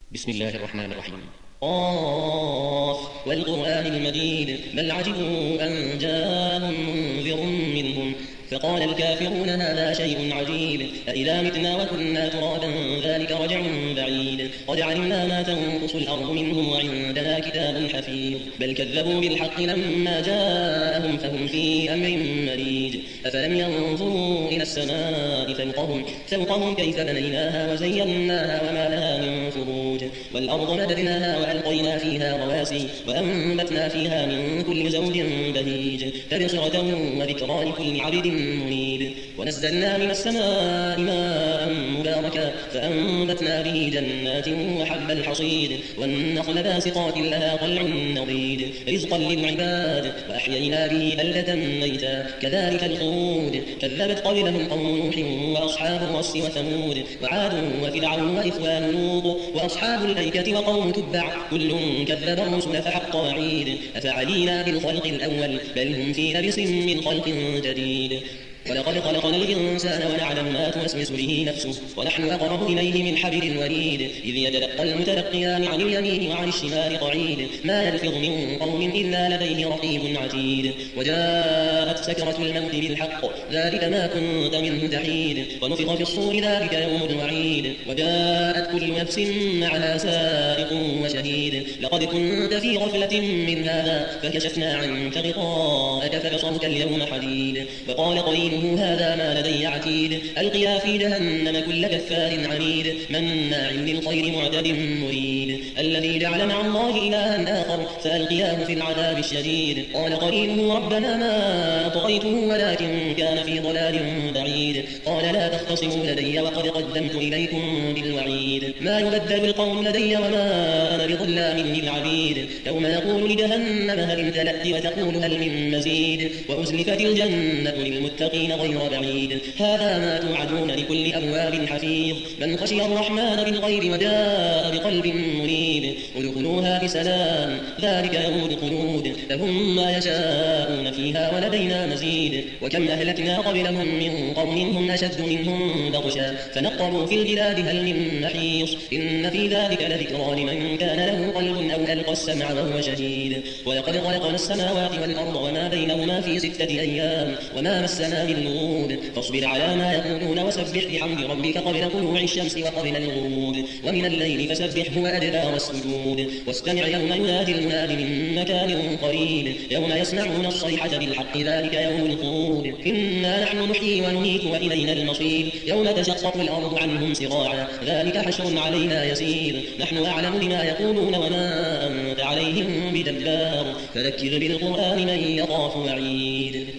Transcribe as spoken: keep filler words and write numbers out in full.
بسم الله الرحمن الرحيم. قاف والقرآن المجيد بل عجبوا أن جاءهم منذر منهم فقال الكافرون هذا شيء عجيب أإذا متنا وكنا ترابا ذلك رجع بعيد قد علمنا ما تنقص الأرض منهم وعندنا كتاب حفيظ بل كذبوا بالحق لما جاءهم فهم في أمر مريج أفلم ينظروا إلى السماء فوقهم فوقهم كيف بنيناها وزيناها وما لها من فروج والأرض مددناها وألقينا فيها رواسي وأنبتنا فيها من كل زوج بهيج تبصرة وذكرى لكل عبد منيب ونزلنا من السماء ماء مباركا فأنبتنا به جنات وحب الحصيد والنخل باسقات لها طلع نضيد رزقا للعباد وأحيينا به بلدة ميتا كذلك الخروج كذبت قبلهم قوم نوح وأصحاب الرس وثمود وعاد وفرعون وإخوان لوط وأصحاب الأيكة وقوم تبع كل كذب الرسل فحق وعيد أفعلينا بالخلق الأول بل هم في لبس من خلق جديد ولقد خلقنا الإنسان ونعلم ما توسوس به نفسه ونحن أقرب إليه من حبل الوريد إذ يتلقى المتلقيان عن اليمين وعن الشمال قعيد ما يلفظ من قول إلا لديه رقيب عتيد وجاءت سكرة الموت بالحق ذلك ما كنت منه تحيد ونفخ في الصور ذلك يوم الوعيد وجاءت كل نفس معها سائق وشهيد لقد كنت في غفلة من هذا فكشفنا عنك غطاءك فبصرك اليوم حديد وقال قرينه هذا ما لدي عتيد ألقيا في جهنم كل كفار عنيد مناع للخير معتد مريد الذي جعل مع الله إلها آخر فألقياه في العذاب الشديد قال قرينه ربنا ما أطغيته ولكن كان في ضلال بعيد قال لا تختصموا لدي وقد قدمت إليكم بالوعيد ما يبدل القول لدي وما أنا بظلام للعبيد يوم يقول لجهنم هل امتلأت وتقول هل من مزيد وأزلفت الجنة للمتقين غير بعيد هذا ما توعدون لكل أواب حفيظ من خشي الرحمن بالغيب وجاء بقلب منيب ادخلوها بسلام ذلك يوم الخلود لهم ما يشاءون فيها ولدينا مزيد وكم أهلكنا قبلهم من قوم هم أشد منهم بطشا فنقروا في البلاد هل من محيص إن في ذلك لذكرى لمن كان له قلب أو ألقى السمع وهو شهيد ولقد خلقنا السماوات والأرض وما بينهما في ستة أيام وما مسنا من لغوب فاصبر على ما يقولون وسبح بحمد ربك قبل طلوع الشمس وقبل الغروب ومن الليل فسبحه وأدبار السجود واستمع يوم ينادي المناد من مكان قريب يوم يسمعون الصيحة بالحق ذلك يوم الخروج إنا نحن نحيي ونميت وإلينا المصير يوم تشقق الأرض عنهم سراعا ذلك حشر علينا يسير نحن أعلم بما يقولون وما أنت عليهم بجبار فذكر بالقرآن من يخاف وعيد.